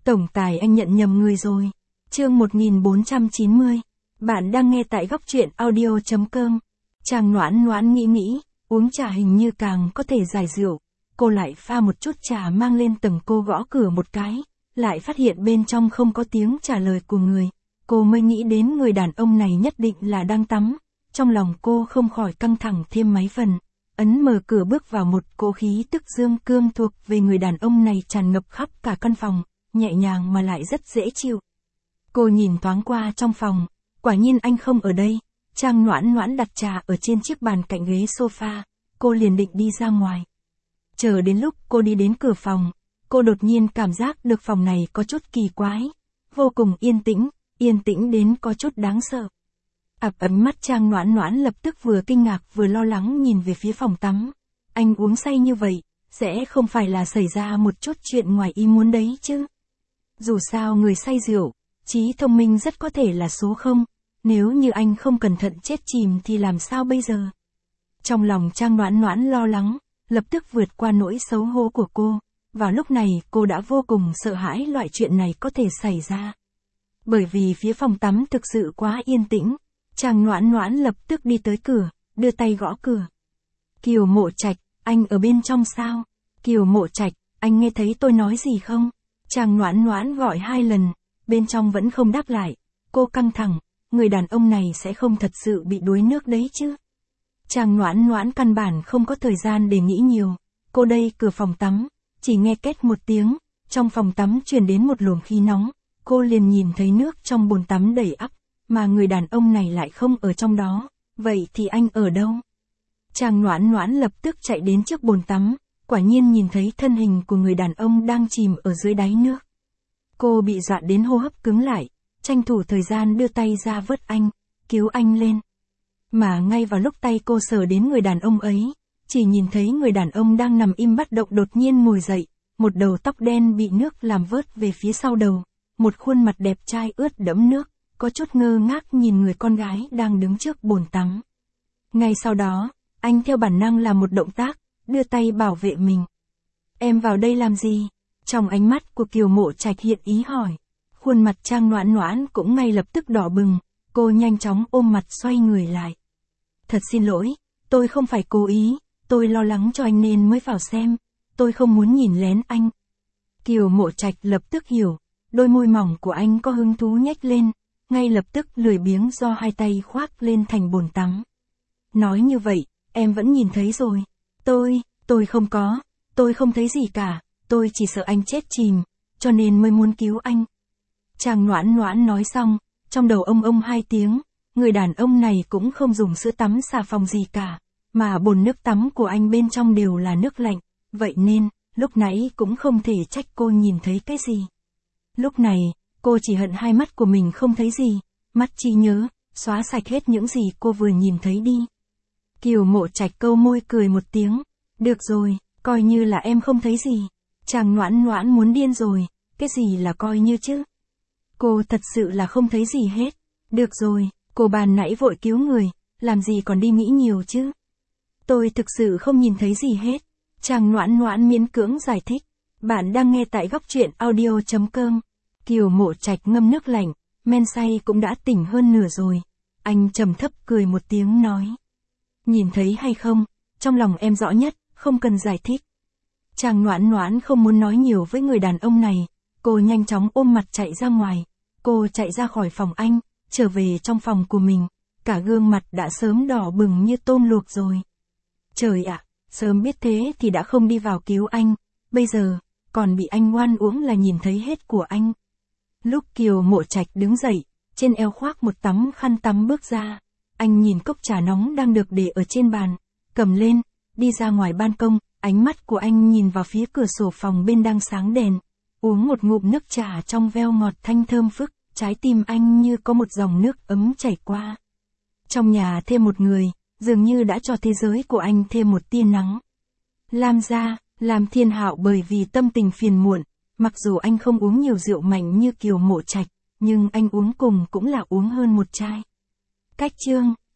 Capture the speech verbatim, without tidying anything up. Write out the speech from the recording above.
Tổng tài anh nhận nhầm người rồi. Chương một nghìn bốn trăm chín mươi. Bạn đang nghe tại góc truyện audio chấm com. Chàng Noãn Noãn nghĩ nghĩ, uống trà hình như càng có thể giải rượu. Cô lại pha một chút trà mang lên tầng, cô gõ cửa một cái, lại phát hiện bên trong không có tiếng trả lời của người. Cô mới nghĩ đến người đàn ông này nhất định là đang tắm. Trong lòng cô không khỏi căng thẳng thêm mấy phần. Ấn mở cửa bước vào, một cỗ khí tức dương cương thuộc về người đàn ông này tràn ngập khắp cả căn phòng, nhẹ nhàng mà lại rất dễ chịu. Cô nhìn thoáng qua trong phòng, quả nhiên anh không ở đây. Trang Noãn Noãn đặt trà ở trên chiếc bàn cạnh ghế sofa, cô liền định đi ra ngoài. Chờ đến lúc cô đi đến cửa phòng, cô đột nhiên cảm giác được phòng này có chút kỳ quái, vô cùng yên tĩnh, yên tĩnh đến có chút đáng sợ. Ập ấm mắt Trang Noãn Noãn lập tức vừa kinh ngạc vừa lo lắng nhìn về phía phòng tắm. Anh uống say như vậy, sẽ không phải là xảy ra một chút chuyện ngoài ý muốn đấy chứ? Dù sao người say rượu, trí thông minh rất có thể là số không, nếu như anh không cẩn thận chết chìm thì làm sao bây giờ? Trong lòng Trang Noãn Noãn lo lắng, lập tức vượt qua nỗi xấu hổ của cô. Vào lúc này cô đã vô cùng sợ hãi loại chuyện này có thể xảy ra. Bởi vì phía phòng tắm thực sự quá yên tĩnh. Trang Noãn Noãn lập tức đi tới cửa, đưa tay gõ cửa. Kiều Mộ Trạch, anh ở bên trong sao? Kiều Mộ Trạch, anh nghe thấy tôi nói gì không? Trang Noãn Noãn gọi hai lần, bên trong vẫn không đáp lại. Cô căng thẳng, người đàn ông này sẽ không thật sự bị đuối nước đấy chứ? Trang Noãn Noãn căn bản không có thời gian để nghĩ nhiều. Cô đẩy cửa phòng tắm, chỉ nghe két một tiếng, trong phòng tắm truyền đến một luồng khí nóng. Cô liền nhìn thấy nước trong bồn tắm đầy ắp, mà người đàn ông này lại không ở trong đó. Vậy thì anh ở đâu? Trang Noãn Noãn lập tức chạy đến trước bồn tắm, quả nhiên nhìn thấy thân hình của người đàn ông đang chìm ở dưới đáy nước. Cô bị dọa đến hô hấp cứng lại, tranh thủ thời gian đưa tay ra vớt anh, cứu anh lên. Mà ngay vào lúc tay cô sờ đến người đàn ông ấy, chỉ nhìn thấy người đàn ông đang nằm im bất động đột nhiên ngồi dậy, một đầu tóc đen bị nước làm vớt về phía sau đầu, một khuôn mặt đẹp trai ướt đẫm nước, có chút ngơ ngác nhìn người con gái đang đứng trước bồn tắm. Ngay sau đó, anh theo bản năng làm một động tác, đưa tay bảo vệ mình. Em vào đây làm gì? Trong ánh mắt của Kiều Mộ Trạch hiện ý hỏi. Khuôn mặt Trang Noãn Noãn cũng ngay lập tức đỏ bừng, cô nhanh chóng ôm mặt xoay người lại. Thật xin lỗi, tôi không phải cố ý, tôi lo lắng cho anh nên mới vào xem, tôi không muốn nhìn lén anh. Kiều Mộ Trạch lập tức hiểu, đôi môi mỏng của anh có hứng thú nhếch lên, ngay lập tức lười biếng do hai tay khoác lên thành bồn tắm. Nói như vậy, em vẫn nhìn thấy rồi. Tôi, tôi không có, tôi không thấy gì cả, tôi chỉ sợ anh chết chìm, cho nên mới muốn cứu anh. Trang Noãn Noãn nói xong, trong đầu ông ông hai tiếng, người đàn ông này cũng không dùng sữa tắm xà phòng gì cả, mà bồn nước tắm của anh bên trong đều là nước lạnh, vậy nên, lúc nãy cũng không thể trách cô nhìn thấy cái gì. Lúc này, cô chỉ hận hai mắt của mình không thấy gì, mắt trí nhớ, xóa sạch hết những gì cô vừa nhìn thấy đi. Kiều Mộ Trạch câu môi cười một tiếng, được rồi, coi như là em không thấy gì. Trang Noãn Noãn muốn điên rồi, cái gì là coi như chứ? Cô thật sự là không thấy gì hết. Được rồi, cô ban nãy vội cứu người, làm gì còn đi nghĩ nhiều chứ? Tôi thực sự không nhìn thấy gì hết. Trang Noãn Noãn miễn cưỡng giải thích. Bạn đang nghe tại góc truyện audio chấm com. Kiều Mộ Trạch ngâm nước lạnh, men say cũng đã tỉnh hơn nửa rồi. Anh trầm thấp cười một tiếng nói. Nhìn thấy hay không, trong lòng em rõ nhất, không cần giải thích. Trang Noãn Noãn không muốn nói nhiều với người đàn ông này, cô nhanh chóng ôm mặt chạy ra ngoài. Cô chạy ra khỏi phòng anh, trở về trong phòng của mình, cả gương mặt đã sớm đỏ bừng như tôm luộc rồi. Trời ạ, sớm biết thế thì đã không đi vào cứu anh, bây giờ, còn bị anh oan uổng là nhìn thấy hết của anh. Lúc Kiều Mộ Trạch đứng dậy, trên eo khoác một tấm khăn tắm bước ra, anh nhìn cốc trà nóng đang được để ở trên bàn, cầm lên, đi ra ngoài ban công, ánh mắt của anh nhìn vào phía cửa sổ phòng bên đang sáng đèn, uống một ngụm nước trà trong veo ngọt thanh thơm phức, trái tim anh như có một dòng nước ấm chảy qua. Trong nhà thêm một người, dường như đã cho thế giới của anh thêm một tia nắng. Lam gia, Lam Thiên Hạo bởi vì tâm tình phiền muộn, mặc dù anh không uống nhiều rượu mạnh như Kiều Mộ Trạch, nhưng anh uống cùng cũng là uống hơn một chai. Cách chương